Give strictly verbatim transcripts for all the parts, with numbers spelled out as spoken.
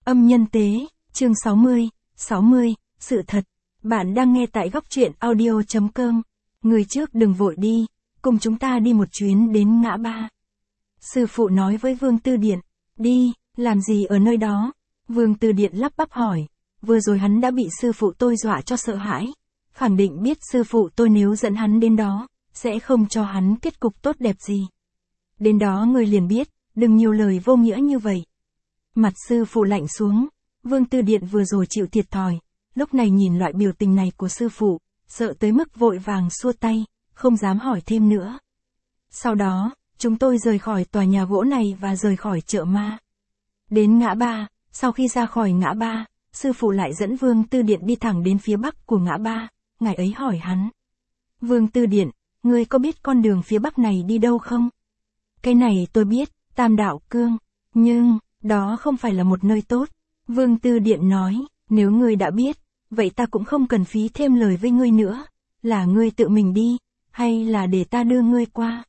Âm nhân tế, chương sáu mươi, sáu mươi, sự thật. Bạn đang nghe tại góc truyện audio chấm com. Người trước đừng vội đi, cùng chúng ta đi một chuyến đến ngã ba. Sư phụ nói với Vương Tư Điện, đi, làm gì ở nơi đó? Vương Tư Điện lắp bắp hỏi, vừa rồi hắn đã bị sư phụ tôi dọa cho sợ hãi. Khẳng định biết sư phụ tôi nếu dẫn hắn đến đó, sẽ không cho hắn kết cục tốt đẹp gì. Đến đó người liền biết, đừng nhiều lời vô nghĩa như vậy. Mặt sư phụ lạnh xuống, Vương Tư Điện vừa rồi chịu thiệt thòi, lúc này nhìn loại biểu tình này của sư phụ, sợ tới mức vội vàng xua tay, không dám hỏi thêm nữa. Sau đó, chúng tôi rời khỏi tòa nhà gỗ này và rời khỏi chợ ma. Đến ngã ba, sau khi ra khỏi ngã ba, sư phụ lại dẫn Vương Tư Điện đi thẳng đến phía bắc của ngã ba, ngài ấy hỏi hắn. Vương Tư Điện, ngươi có biết con đường phía bắc này đi đâu không? Cái này tôi biết, Tam Đạo Cương, nhưng, đó không phải là một nơi tốt. Vương Tư Điện nói, nếu ngươi đã biết, vậy ta cũng không cần phí thêm lời với ngươi nữa, là ngươi tự mình đi, hay là để ta đưa ngươi qua?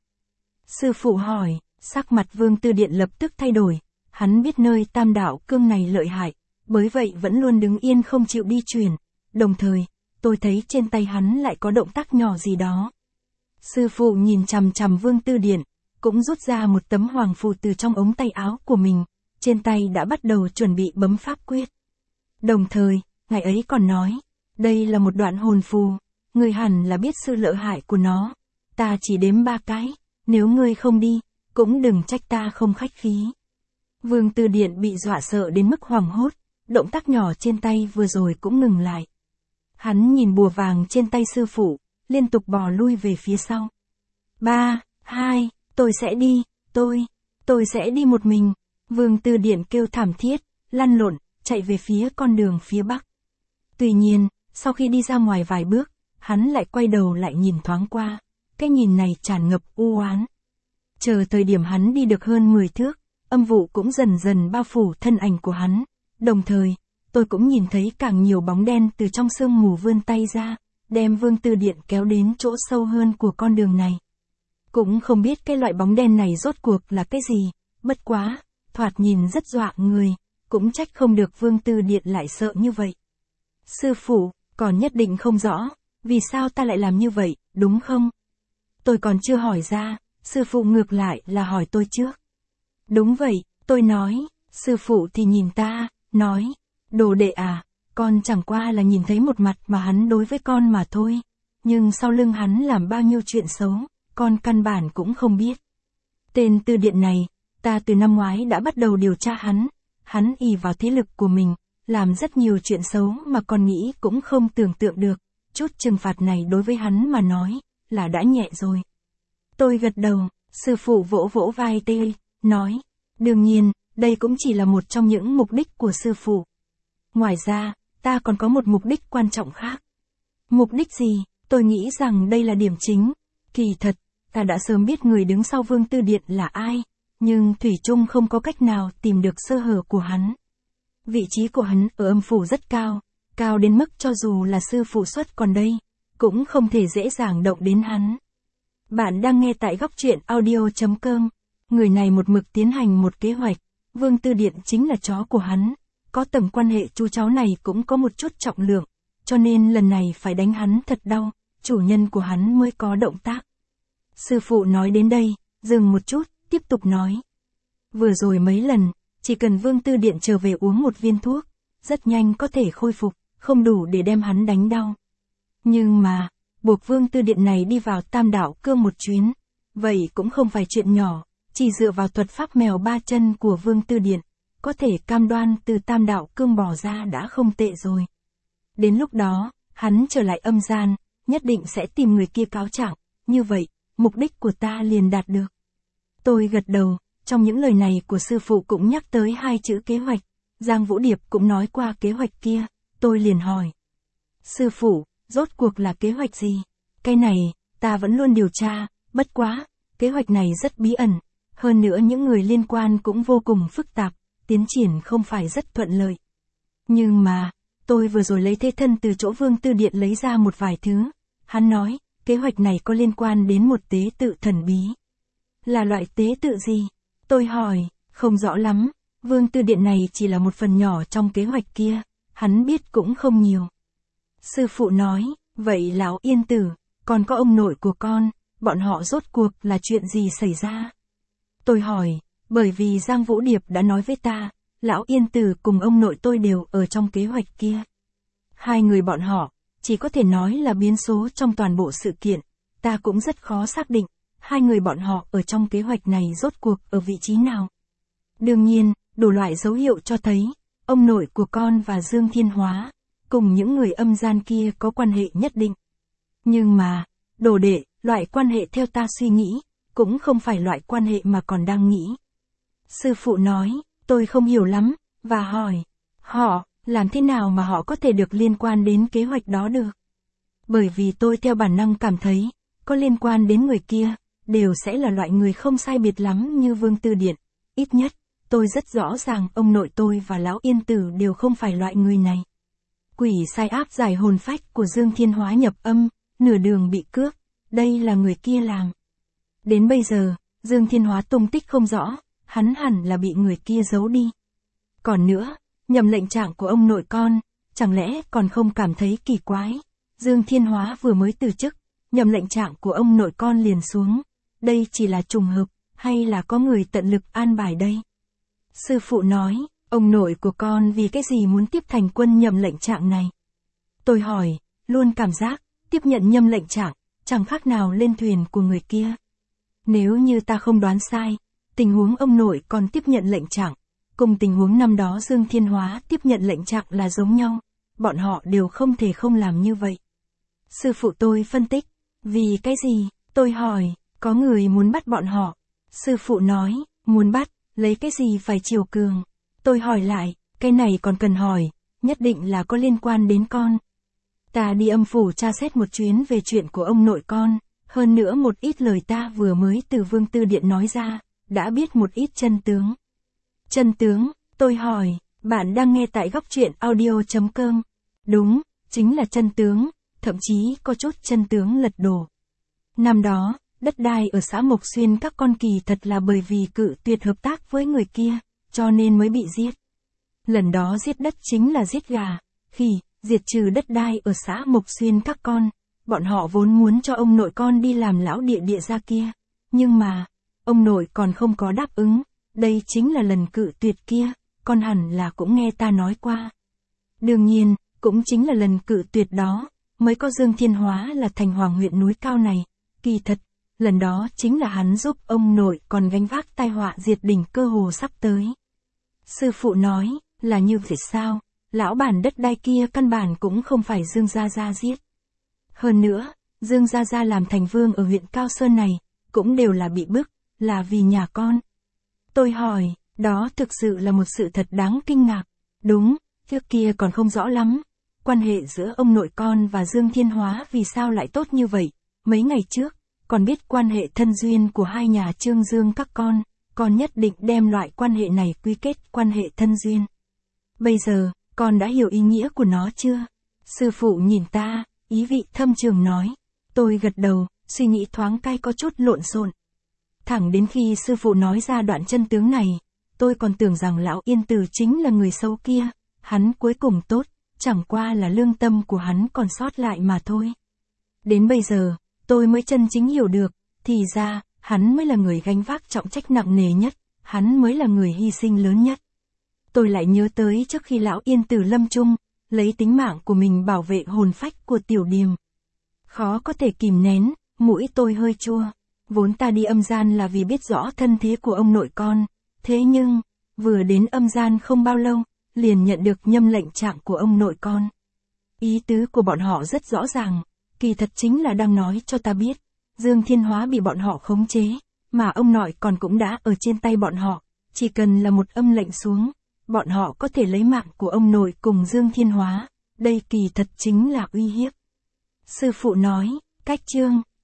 Sư phụ hỏi, sắc mặt Vương Tư Điện lập tức thay đổi, hắn biết nơi Tam Đạo Cương này lợi hại, bởi vậy vẫn luôn đứng yên không chịu đi chuyển, đồng thời, tôi thấy trên tay hắn lại có động tác nhỏ gì đó. Sư phụ nhìn chằm chằm Vương Tư Điện, cũng rút ra một tấm hoàng phù từ trong ống tay áo của mình, trên tay đã bắt đầu chuẩn bị bấm pháp quyết. Đồng thời, ngài ấy còn nói, đây là một đoạn hồn phù, ngươi hẳn là biết sự lợi hại của nó, ta chỉ đếm ba cái, nếu ngươi không đi, cũng đừng trách ta không khách khí. Vương Tư Điện bị dọa sợ đến mức hoảng hốt, động tác nhỏ trên tay vừa rồi cũng ngừng lại. Hắn nhìn bùa vàng trên tay sư phụ, liên tục bò lui về phía sau. Ba, hai, tôi sẽ đi, tôi, tôi sẽ đi một mình. Vương Tư Điện kêu thảm thiết, lăn lộn, chạy về phía con đường phía bắc. Tuy nhiên, sau khi đi ra ngoài vài bước, hắn lại quay đầu lại nhìn thoáng qua, cái nhìn này tràn ngập u oán. Chờ thời điểm hắn đi được hơn mười thước, âm vụ cũng dần dần bao phủ thân ảnh của hắn, đồng thời, tôi cũng nhìn thấy càng nhiều bóng đen từ trong sương mù vươn tay ra, đem Vương Tư Điện kéo đến chỗ sâu hơn của con đường này. Cũng không biết cái loại bóng đen này rốt cuộc là cái gì, bất quá, thoạt nhìn rất dọa người, cũng trách không được Vương Tư Điện lại sợ như vậy. Sư phụ, còn nhất định không rõ, vì sao ta lại làm như vậy, đúng không? Tôi còn chưa hỏi ra, sư phụ ngược lại là hỏi tôi trước. Đúng vậy, tôi nói, sư phụ thì nhìn ta, nói, đồ đệ à, con chẳng qua là nhìn thấy một mặt mà hắn đối với con mà thôi, nhưng sau lưng hắn làm bao nhiêu chuyện xấu, con căn bản cũng không biết. Tên Tư Điện này, ta từ năm ngoái đã bắt đầu điều tra hắn, hắn ỷ vào thế lực của mình, làm rất nhiều chuyện xấu mà con nghĩ cũng không tưởng tượng được, chút trừng phạt này đối với hắn mà nói, là đã nhẹ rồi. Tôi gật đầu, sư phụ vỗ vỗ vai tôi, nói, đương nhiên, đây cũng chỉ là một trong những mục đích của sư phụ. Ngoài ra, ta còn có một mục đích quan trọng khác. Mục đích gì? Tôi nghĩ rằng đây là điểm chính. Kỳ thật, ta đã sớm biết người đứng sau Vương Tư Điện là ai, nhưng thủy chung không có cách nào tìm được sơ hở của hắn. Vị trí của hắn ở âm phủ rất cao, cao đến mức cho dù là sư phụ xuất còn đây, cũng không thể dễ dàng động đến hắn. Bạn đang nghe tại góc truyện audio chấm com. Người này một mực tiến hành một kế hoạch, Vương Tư Điện chính là chó của hắn, có tầng quan hệ chú cháu này cũng có một chút trọng lượng, cho nên lần này phải đánh hắn thật đau, chủ nhân của hắn mới có động tác. Sư phụ nói đến đây, dừng một chút, tiếp tục nói. Vừa rồi mấy lần, chỉ cần Vương Tư Điện trở về uống một viên thuốc, rất nhanh có thể khôi phục, không đủ để đem hắn đánh đau. Nhưng mà, buộc Vương Tư Điện này đi vào Tam Đạo Cương một chuyến, vậy cũng không phải chuyện nhỏ, chỉ dựa vào thuật pháp mèo ba chân của Vương Tư Điện, có thể cam đoan từ Tam Đạo Cương bỏ ra đã không tệ rồi. Đến lúc đó, hắn trở lại âm gian, nhất định sẽ tìm người kia cáo trạng, như vậy, mục đích của ta liền đạt được. Tôi gật đầu, trong những lời này của sư phụ cũng nhắc tới hai chữ kế hoạch, Giang Vũ Điệp cũng nói qua kế hoạch kia, tôi liền hỏi. Sư phụ, rốt cuộc là kế hoạch gì? Cái này, ta vẫn luôn điều tra, bất quá, kế hoạch này rất bí ẩn, hơn nữa những người liên quan cũng vô cùng phức tạp, tiến triển không phải rất thuận lợi. Nhưng mà, tôi vừa rồi lấy thế thân từ chỗ Vương Tư Điện lấy ra một vài thứ, hắn nói, kế hoạch này có liên quan đến một tế tự thần bí. Là loại tế tự gì? Tôi hỏi, không rõ lắm, Vương Tư Điện này chỉ là một phần nhỏ trong kế hoạch kia, hắn biết cũng không nhiều. Sư phụ nói, vậy lão Yên Tử, còn có ông nội của con, bọn họ rốt cuộc là chuyện gì xảy ra? Tôi hỏi, bởi vì Giang Vũ Điệp đã nói với ta, lão Yên Tử cùng ông nội tôi đều ở trong kế hoạch kia. Hai người bọn họ, chỉ có thể nói là biến số trong toàn bộ sự kiện, ta cũng rất khó xác định, hai người bọn họ ở trong kế hoạch này rốt cuộc ở vị trí nào. Đương nhiên, đủ loại dấu hiệu cho thấy, ông nội của con và Dương Thiên Hóa, cùng những người âm gian kia có quan hệ nhất định. Nhưng mà, đồ đệ, loại quan hệ theo ta suy nghĩ, cũng không phải loại quan hệ mà còn đang nghĩ. Sư phụ nói, tôi không hiểu lắm, và hỏi, họ, làm thế nào mà họ có thể được liên quan đến kế hoạch đó được? Bởi vì tôi theo bản năng cảm thấy, có liên quan đến người kia, đều sẽ là loại người không sai biệt lắm như Vương Tư Điện. Ít nhất, tôi rất rõ ràng ông nội tôi và lão Yên Tử đều không phải loại người này. Quỷ sai áp giải hồn phách của Dương Thiên Hóa nhập âm, nửa đường bị cướp, đây là người kia làm. Đến bây giờ, Dương Thiên Hóa tung tích không rõ, hắn hẳn là bị người kia giấu đi. Còn nữa, nhầm lệnh trạng của ông nội con, chẳng lẽ còn không cảm thấy kỳ quái? Dương Thiên Hóa vừa mới từ chức, nhầm lệnh trạng của ông nội con liền xuống. Đây chỉ là trùng hợp, hay là có người tận lực an bài đây? Sư phụ nói, ông nội của con vì cái gì muốn tiếp thành quân nhầm lệnh trạng này? Tôi hỏi, luôn cảm giác, tiếp nhận nhầm lệnh trạng, chẳng khác nào lên thuyền của người kia. Nếu như ta không đoán sai, tình huống ông nội còn tiếp nhận lệnh trạng, cùng tình huống năm đó Dương Thiên Hóa tiếp nhận lệnh trạng là giống nhau, bọn họ đều không thể không làm như vậy. Sư phụ tôi phân tích, vì cái gì? Tôi hỏi, có người muốn bắt bọn họ. Sư phụ nói, muốn bắt, lấy cái gì phải chiều cường? Tôi hỏi lại, cái này còn cần hỏi, nhất định là có liên quan đến con. Ta đi âm phủ tra xét một chuyến về chuyện của ông nội con, hơn nữa một ít lời ta vừa mới từ Vương Tư Điện nói ra, đã biết một ít chân tướng. Chân tướng, tôi hỏi, bạn đang nghe tại góc truyện audio chấm com. Đúng, chính là chân tướng, thậm chí có chút chân tướng lật đổ. Năm đó, đất đai ở xã Mộc Xuyên các con kỳ thật là bởi vì cự tuyệt hợp tác với người kia, cho nên mới bị giết. Lần đó giết đất chính là giết gà, khỉ, diệt trừ đất đai ở xã Mộc Xuyên các con, bọn họ vốn muốn cho ông nội con đi làm lão địa địa gia kia, nhưng mà, ông nội còn không có đáp ứng, đây chính là lần cự tuyệt kia, con hẳn là cũng nghe ta nói qua. Đương nhiên, cũng chính là lần cự tuyệt đó, mới có Dương Thiên Hóa là thành hoàng huyện núi cao này, kỳ thật, lần đó chính là hắn giúp ông nội còn gánh vác tai họa diệt đỉnh cơ hồ sắp tới. Sư phụ nói, là như vậy sao, lão bản đất đai kia căn bản cũng không phải Dương Gia Gia giết. Hơn nữa, Dương Gia Gia làm thành vương ở huyện Cao Sơn này, cũng đều là bị bức, là vì nhà con. Tôi hỏi, đó thực sự là một sự thật đáng kinh ngạc. Đúng, trước kia còn không rõ lắm, quan hệ giữa ông nội con và Dương Thiên Hóa vì sao lại tốt như vậy, mấy ngày trước, còn biết quan hệ thân duyên của hai nhà Trương Dương các con, con nhất định đem loại quan hệ này quy kết quan hệ thân duyên. Bây giờ, con đã hiểu ý nghĩa của nó chưa? Sư phụ nhìn ta, ý vị thâm trường nói. Tôi gật đầu, suy nghĩ thoáng cay có chút lộn xộn. Thẳng đến khi sư phụ nói ra đoạn chân tướng này, tôi còn tưởng rằng lão Yên Tử chính là người xấu kia, hắn cuối cùng tốt, chẳng qua là lương tâm của hắn còn sót lại mà thôi. Đến bây giờ, tôi mới chân chính hiểu được, thì ra, hắn mới là người gánh vác trọng trách nặng nề nhất, hắn mới là người hy sinh lớn nhất. Tôi lại nhớ tới trước khi lão Yên Tử lâm chung, lấy tính mạng của mình bảo vệ hồn phách của Tiểu Điềm. Khó có thể kìm nén, mũi tôi hơi chua. Vốn ta đi âm gian là vì biết rõ thân thế của ông nội con, thế nhưng, vừa đến âm gian không bao lâu, liền nhận được nhâm lệnh trạng của ông nội con. Ý tứ của bọn họ rất rõ ràng, kỳ thật chính là đang nói cho ta biết, Dương Thiên Hóa bị bọn họ khống chế, mà ông nội còn cũng đã ở trên tay bọn họ, chỉ cần là một âm lệnh xuống, bọn họ có thể lấy mạng của ông nội cùng Dương Thiên Hóa, đây kỳ thật chính là uy hiếp. Sư phụ nói, cách chương.